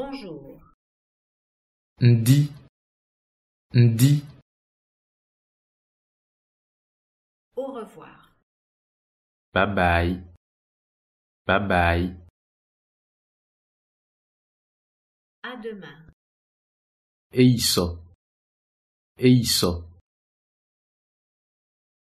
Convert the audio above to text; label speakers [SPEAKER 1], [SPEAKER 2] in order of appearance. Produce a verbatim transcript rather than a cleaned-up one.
[SPEAKER 1] Bonjour.
[SPEAKER 2] Ndi, ndi,
[SPEAKER 1] Au revoir.
[SPEAKER 2] bye bye, bye bye,
[SPEAKER 1] À demain.
[SPEAKER 2] é isso, é isso.